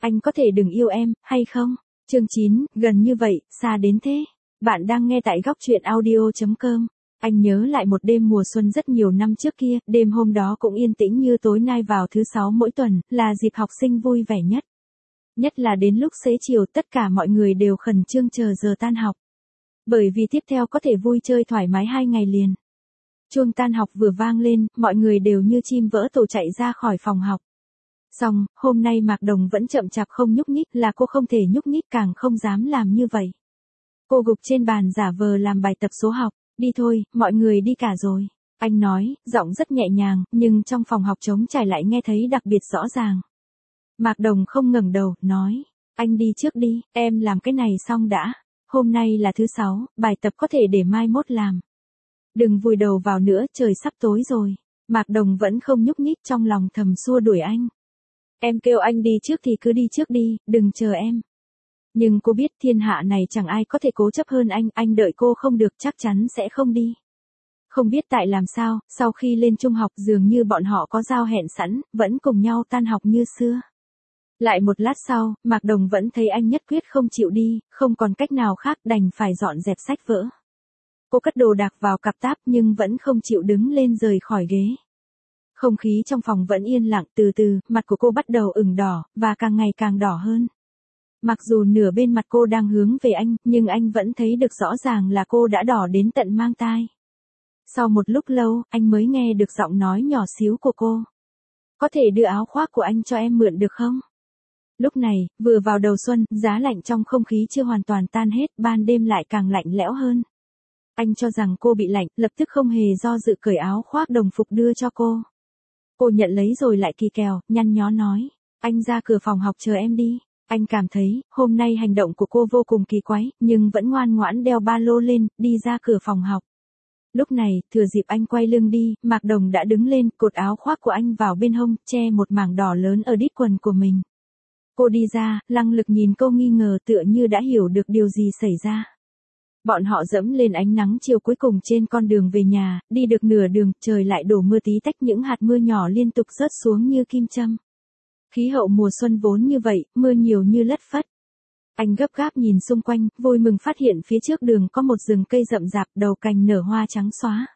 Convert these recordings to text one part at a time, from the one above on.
Anh có thể đừng yêu em, hay không? Chương 9, gần như vậy, xa đến thế. Bạn đang nghe tại góc truyện audio.com. Anh nhớ lại một đêm mùa xuân rất nhiều năm trước kia, đêm hôm đó cũng yên tĩnh như tối nay vào thứ 6 mỗi tuần, là dịp học sinh vui vẻ nhất. Nhất là đến lúc xế chiều tất cả mọi người đều khẩn trương chờ giờ tan học. Bởi vì tiếp theo có thể vui chơi thoải mái 2 ngày liền. Chuông tan học vừa vang lên, mọi người đều như chim vỡ tổ chạy ra khỏi phòng học. Xong, hôm nay Mạc Đồng vẫn chậm chạp không nhúc nhích, là cô không thể nhúc nhích càng không dám làm như vậy. Cô gục trên bàn giả vờ làm bài tập số học, đi thôi, mọi người đi cả rồi. Anh nói, giọng rất nhẹ nhàng, nhưng trong phòng học trống trải lại nghe thấy đặc biệt rõ ràng. Mạc Đồng không ngẩng đầu, nói, anh đi trước đi, em làm cái này xong đã. Hôm nay là thứ 6, bài tập có thể để mai mốt làm. Đừng vùi đầu vào nữa, trời sắp tối rồi. Mạc Đồng vẫn không nhúc nhích, trong lòng thầm xua đuổi anh. Em kêu anh đi trước thì cứ đi trước đi, đừng chờ em. Nhưng cô biết thiên hạ này chẳng ai có thể cố chấp hơn anh đợi cô không được chắc chắn sẽ không đi. Không biết tại làm sao, sau khi lên trung học dường như bọn họ có giao hẹn sẵn, vẫn cùng nhau tan học như xưa. Lại một lát sau, Mạc Đồng vẫn thấy anh nhất quyết không chịu đi, không còn cách nào khác đành phải dọn dẹp sách vở. Cô cất đồ đạc vào cặp táp nhưng vẫn không chịu đứng lên rời khỏi ghế. Không khí trong phòng vẫn yên lặng, từ từ, mặt của cô bắt đầu ửng đỏ, và càng ngày càng đỏ hơn. Mặc dù nửa bên mặt cô đang hướng về anh, nhưng anh vẫn thấy được rõ ràng là cô đã đỏ đến tận mang tai. Sau một lúc lâu, anh mới nghe được giọng nói nhỏ xíu của cô. Có thể đưa áo khoác của anh cho em mượn được không? Lúc này, vừa vào đầu xuân, giá lạnh trong không khí chưa hoàn toàn tan hết, ban đêm lại càng lạnh lẽo hơn. Anh cho rằng cô bị lạnh, lập tức không hề do dự cởi áo khoác đồng phục đưa cho cô. Cô nhận lấy rồi lại kỳ kèo, nhăn nhó nói, anh ra cửa phòng học chờ em đi. Anh cảm thấy, hôm nay hành động của cô vô cùng kỳ quái, nhưng vẫn ngoan ngoãn đeo ba lô lên, đi ra cửa phòng học. Lúc này, thừa dịp anh quay lưng đi, Mạc Đồng đã đứng lên, cột áo khoác của anh vào bên hông, che một mảng đỏ lớn ở đít quần của mình. Cô đi ra, Lăng Lực nhìn cô nghi ngờ tựa như đã hiểu được điều gì xảy ra. Bọn họ dẫm lên ánh nắng chiều cuối cùng trên con đường về nhà, đi được nửa đường, trời lại đổ mưa tí tách, những hạt mưa nhỏ liên tục rớt xuống như kim châm. Khí hậu mùa xuân vốn như vậy, mưa nhiều như lất phất. Anh gấp gáp nhìn xung quanh, vui mừng phát hiện phía trước đường có một rừng cây rậm rạp, đầu cành nở hoa trắng xóa.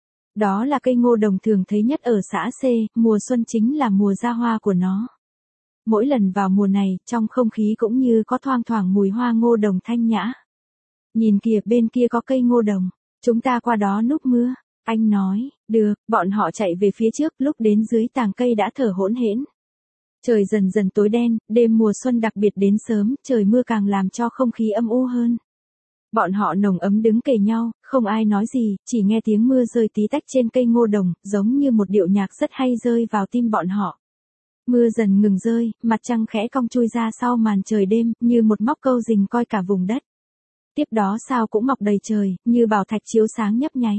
Đó là cây ngô đồng thường thấy nhất ở xã C, mùa xuân chính là mùa ra hoa của nó. Mỗi lần vào mùa này, trong không khí cũng như có thoang thoảng mùi hoa ngô đồng thanh nhã. Nhìn kìa, bên kia có cây ngô đồng, chúng ta qua đó núp mưa. Anh nói, được, bọn họ chạy về phía trước, lúc đến dưới tàng cây đã thở hổn hển. Trời dần dần tối đen, đêm mùa xuân đặc biệt đến sớm, trời mưa càng làm cho không khí âm u hơn. Bọn họ nồng ấm đứng kề nhau, không ai nói gì, chỉ nghe tiếng mưa rơi tí tách trên cây ngô đồng, giống như một điệu nhạc rất hay rơi vào tim bọn họ. Mưa dần ngừng rơi, mặt trăng khẽ cong chui ra sau màn trời đêm, như một móc câu rình coi cả vùng đất. Tiếp đó sao cũng mọc đầy trời, như bảo thạch chiếu sáng nhấp nháy.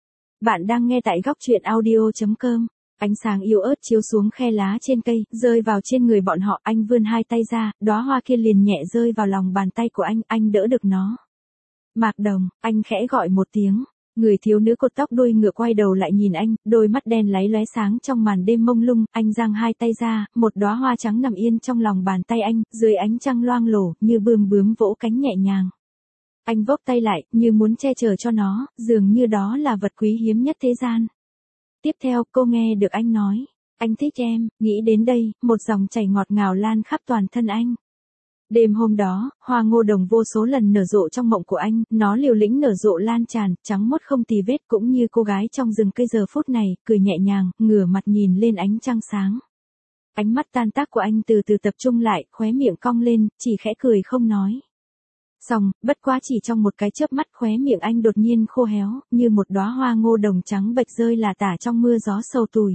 Bạn đang nghe tại góc truyện audio.com. Ánh sáng yếu ớt chiếu xuống khe lá trên cây, rơi vào trên người bọn họ, anh vươn hai tay ra, đóa hoa kia liền nhẹ rơi vào lòng bàn tay của anh đỡ được nó. Mạc Đồng, anh khẽ gọi một tiếng. Người thiếu nữ cột tóc đuôi ngựa quay đầu lại nhìn anh, đôi mắt đen láy lóe sáng trong màn đêm mông lung, anh giang hai tay ra, một đóa hoa trắng nằm yên trong lòng bàn tay anh, dưới ánh trăng loang lổ, như bươm bướm vỗ cánh nhẹ nhàng. Anh vốc tay lại, như muốn che chở cho nó, dường như đó là vật quý hiếm nhất thế gian. Tiếp theo, cô nghe được anh nói, anh thích em, nghĩ đến đây, một dòng chảy ngọt ngào lan khắp toàn thân anh. Đêm hôm đó, hoa ngô đồng vô số lần nở rộ trong mộng của anh, nó liều lĩnh nở rộ lan tràn, trắng mốt không tì vết, cũng như cô gái trong rừng cây giờ phút này, cười nhẹ nhàng, ngửa mặt nhìn lên ánh trăng sáng. Ánh mắt tan tác của anh từ từ tập trung lại, khóe miệng cong lên, chỉ khẽ cười không nói. Xong, bất quá chỉ trong một cái chớp mắt khóe miệng anh đột nhiên khô héo, như một đóa hoa ngô đồng trắng bệch rơi là tả trong mưa gió sầu tủi.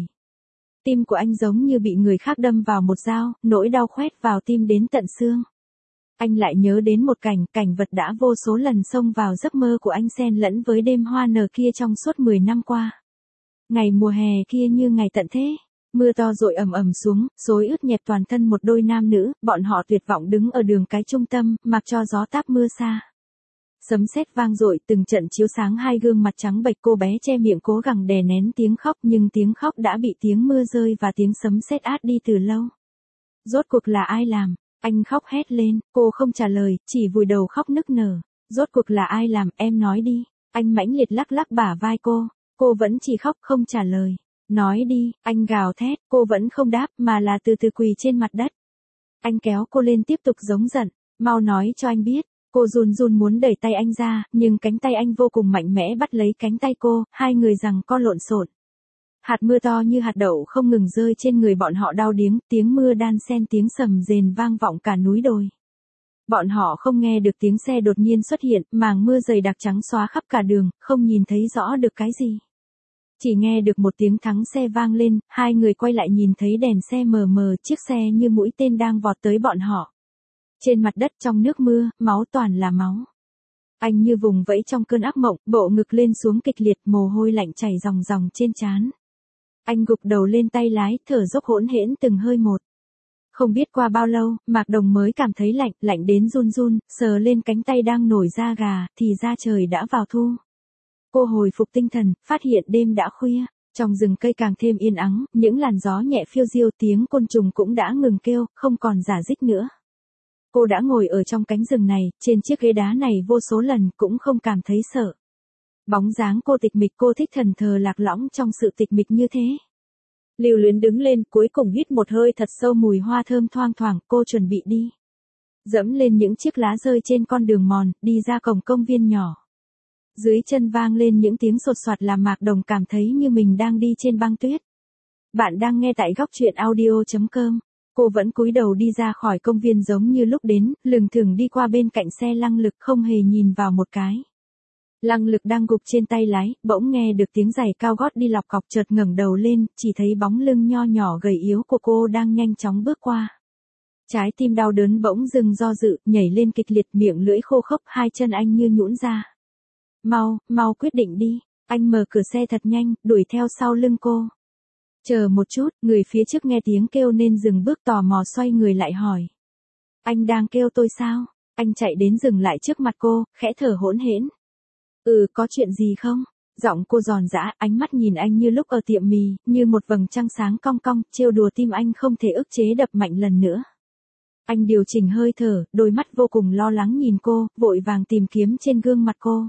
Tim của anh giống như bị người khác đâm vào một dao, nỗi đau khoét vào tim đến tận xương. Anh lại nhớ đến một cảnh vật đã vô số lần xông vào giấc mơ của anh xen lẫn với đêm hoa nở kia trong suốt 10 năm qua. Ngày mùa hè kia như ngày tận thế. Mưa to dội ầm ầm xuống, xối ướt nhẹp toàn thân một đôi nam nữ, bọn họ tuyệt vọng đứng ở đường cái trung tâm, mặc cho gió táp mưa xa. Sấm sét vang dội, từng trận chiếu sáng hai gương mặt trắng bệch, cô bé che miệng cố gắng đè nén tiếng khóc, nhưng tiếng khóc đã bị tiếng mưa rơi và tiếng sấm sét át đi từ lâu. Rốt cuộc là ai làm? Anh khóc hét lên, cô không trả lời, chỉ vùi đầu khóc nức nở. Rốt cuộc là ai làm, em nói đi. Anh mãnh liệt lắc lắc bả vai cô vẫn chỉ khóc không trả lời. Nói đi, anh gào thét, cô vẫn không đáp mà là từ từ quỳ trên mặt đất. Anh kéo cô lên tiếp tục giống giận, mau nói cho anh biết. Cô run run muốn đẩy tay anh ra, nhưng cánh tay anh vô cùng mạnh mẽ bắt lấy cánh tay cô, hai người giằng co lộn xộn. Hạt mưa to như hạt đậu không ngừng rơi trên người bọn họ đau điếng, tiếng mưa đan xen tiếng sầm rền vang vọng cả núi đồi. Bọn họ không nghe được tiếng xe đột nhiên xuất hiện, màng mưa dày đặc trắng xóa khắp cả đường, không nhìn thấy rõ được cái gì. Chỉ nghe được một tiếng thắng xe vang lên, hai người quay lại nhìn thấy đèn xe mờ mờ, chiếc xe như mũi tên đang vọt tới bọn họ. Trên mặt đất trong nước mưa, máu toàn là máu. Anh như vùng vẫy trong cơn ác mộng, bộ ngực lên xuống kịch liệt, mồ hôi lạnh chảy ròng ròng trên trán. Anh gục đầu lên tay lái, thở dốc hỗn hển từng hơi một. Không biết qua bao lâu, Mạc Đồng mới cảm thấy lạnh, lạnh đến run run, sờ lên cánh tay đang nổi da gà, thì ra trời đã vào thu. Cô hồi phục tinh thần, phát hiện đêm đã khuya, trong rừng cây càng thêm yên ắng, những làn gió nhẹ phiêu diêu, tiếng côn trùng cũng đã ngừng kêu, không còn rả rích nữa. Cô đã ngồi ở trong cánh rừng này, trên chiếc ghế đá này vô số lần, cũng không cảm thấy sợ. Bóng dáng cô tịch mịch, cô thích thần thờ lạc lõng trong sự tịch mịch như thế. Lưu Luyến đứng lên, cuối cùng hít một hơi thật sâu mùi hoa thơm thoang thoảng, cô chuẩn bị đi. Dẫm lên những chiếc lá rơi trên con đường mòn, đi ra cổng công viên nhỏ. Dưới chân vang lên những tiếng sột soạt làm Mạc Đồng cảm thấy như mình đang đi trên băng tuyết. Bạn đang nghe tại góc truyện audio.com. Cô vẫn cúi đầu đi ra khỏi công viên giống như lúc đến, lừng thừng đi qua bên cạnh xe Lăng Lực không hề nhìn vào một cái. Lăng Lực đang gục trên tay lái, bỗng nghe được tiếng giày cao gót đi lọc cọc, chợt ngẩng đầu lên, chỉ thấy bóng lưng nho nhỏ gầy yếu của cô đang nhanh chóng bước qua. Trái tim đau đớn bỗng dưng do dự, nhảy lên kịch liệt, miệng lưỡi khô khốc, hai chân anh như nhũn ra. Mau quyết định đi. Anh mở cửa xe thật nhanh, đuổi theo sau lưng cô. Chờ một chút, người phía trước nghe tiếng kêu nên dừng bước, tò mò xoay người lại hỏi. Anh đang kêu tôi sao? Anh chạy đến dừng lại trước mặt cô, khẽ thở hỗn hển. Có chuyện gì không? Giọng cô giòn giã, ánh mắt nhìn anh như lúc ở tiệm mì, như một vầng trăng sáng cong cong, trêu đùa tim anh không thể ức chế đập mạnh lần nữa. Anh điều chỉnh hơi thở, đôi mắt vô cùng lo lắng nhìn cô, vội vàng tìm kiếm trên gương mặt cô.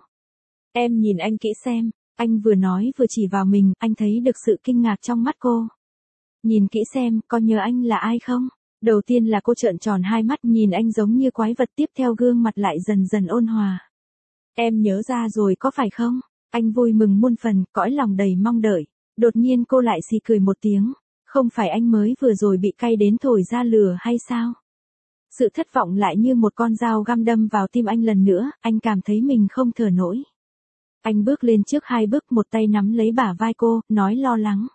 Em nhìn anh kỹ xem. Anh vừa nói vừa chỉ vào mình, anh thấy được sự kinh ngạc trong mắt cô. Nhìn kỹ xem, có nhớ anh là ai không? Đầu tiên là cô trợn tròn hai mắt nhìn anh giống như quái vật, tiếp theo gương mặt lại dần dần ôn hòa. Em nhớ ra rồi có phải không? Anh vui mừng muôn phần, cõi lòng đầy mong đợi. Đột nhiên cô lại xì cười một tiếng. Không phải anh mới vừa rồi bị cay đến thổi ra lửa hay sao? Sự thất vọng lại như một con dao găm đâm vào tim anh lần nữa, anh cảm thấy mình không thở nổi. Anh bước lên trước hai bước, một tay nắm lấy bả vai cô, nói lo lắng.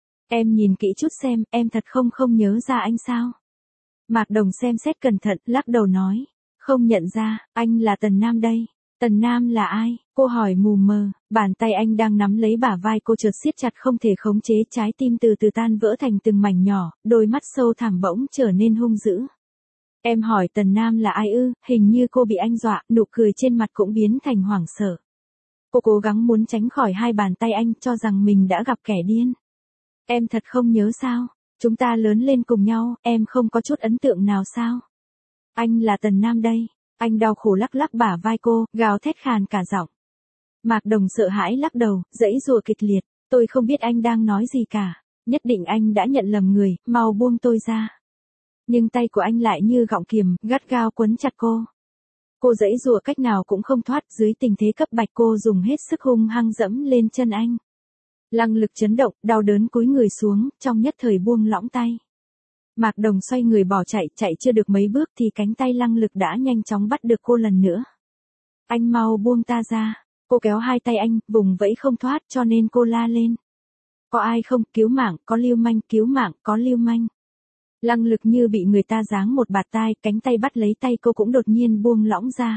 Em nhìn kỹ chút xem, em thật không nhớ ra anh sao? Mạc Đồng xem xét cẩn thận, lắc đầu nói. Không nhận ra, anh là Tần Nam đây. Tần Nam là ai? Cô hỏi mù mờ, bàn tay anh đang nắm lấy bả vai cô chợt siết chặt không thể khống chế, trái tim từ từ tan vỡ thành từng mảnh nhỏ, đôi mắt sâu thẳm bỗng trở nên hung dữ. Em hỏi Tần Nam là ai ư? Hình như cô bị anh dọa, nụ cười trên mặt cũng biến thành hoảng sợ. Cô cố gắng muốn tránh khỏi hai bàn tay anh, cho rằng mình đã gặp kẻ điên. Em thật không nhớ sao? Chúng ta lớn lên cùng nhau, em không có chút ấn tượng nào sao? Anh là Tần Nam đây. Anh đau khổ lắc lắc bả vai cô, gào thét khàn cả giọng. Mạc Đồng sợ hãi lắc đầu, giãy giụa kịch liệt. Tôi không biết anh đang nói gì cả. Nhất định anh đã nhận lầm người, mau buông tôi ra. Nhưng tay của anh lại như gọng kiềm, gắt gao quấn chặt cô. Cô giãy giụa cách nào cũng không thoát, dưới tình thế cấp bách cô dùng hết sức hung hăng dẫm lên chân anh. Lăng Lực chấn động, đau đớn cúi người xuống, trong nhất thời buông lỏng tay. Mạc Đồng xoay người bỏ chạy, chạy chưa được mấy bước thì cánh tay Lăng Lực đã nhanh chóng bắt được cô lần nữa. Anh mau buông ta ra. Cô kéo hai tay anh, vùng vẫy không thoát cho nên cô la lên. Có ai không? Cứu mạng, có lưu manh, cứu mạng, có lưu manh. Lăng Lực như bị người ta giáng một bạt tai, cánh tay bắt lấy tay cô cũng đột nhiên buông lỏng ra.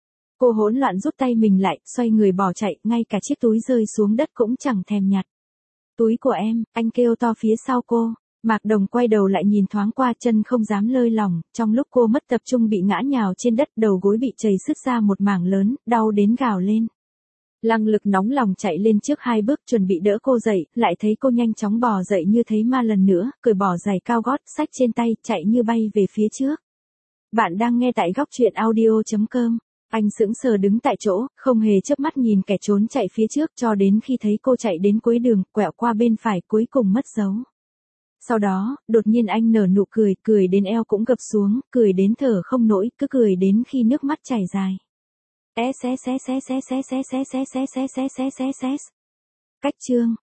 Cô hỗn loạn rút tay mình lại, xoay người bỏ chạy, ngay cả chiếc túi rơi xuống đất cũng chẳng thèm nhặt. Túi của em, anh kêu to phía sau cô. Mạc Đồng quay đầu lại nhìn thoáng qua, chân không dám lơi lỏng, trong lúc cô mất tập trung bị ngã nhào trên đất, đầu gối bị chảy sứt ra một mảng lớn, đau đến gào lên. Lăng Lực nóng lòng chạy lên trước hai bước chuẩn bị đỡ cô dậy, lại thấy cô nhanh chóng bò dậy như thấy ma lần nữa, cởi bỏ giày cao gót, xách trên tay, chạy như bay về phía trước. Bạn đang nghe tại góc chuyện audio.com. Anh sững sờ đứng tại chỗ, không hề chớp mắt nhìn kẻ trốn chạy phía trước cho đến khi thấy cô chạy đến cuối đường, quẹo qua bên phải cuối cùng mất dấu. Sau đó, đột nhiên anh nở nụ cười, cười đến eo cũng gập xuống, cười đến thở không nổi, cứ cười đến khi nước mắt chảy dài. Cách chương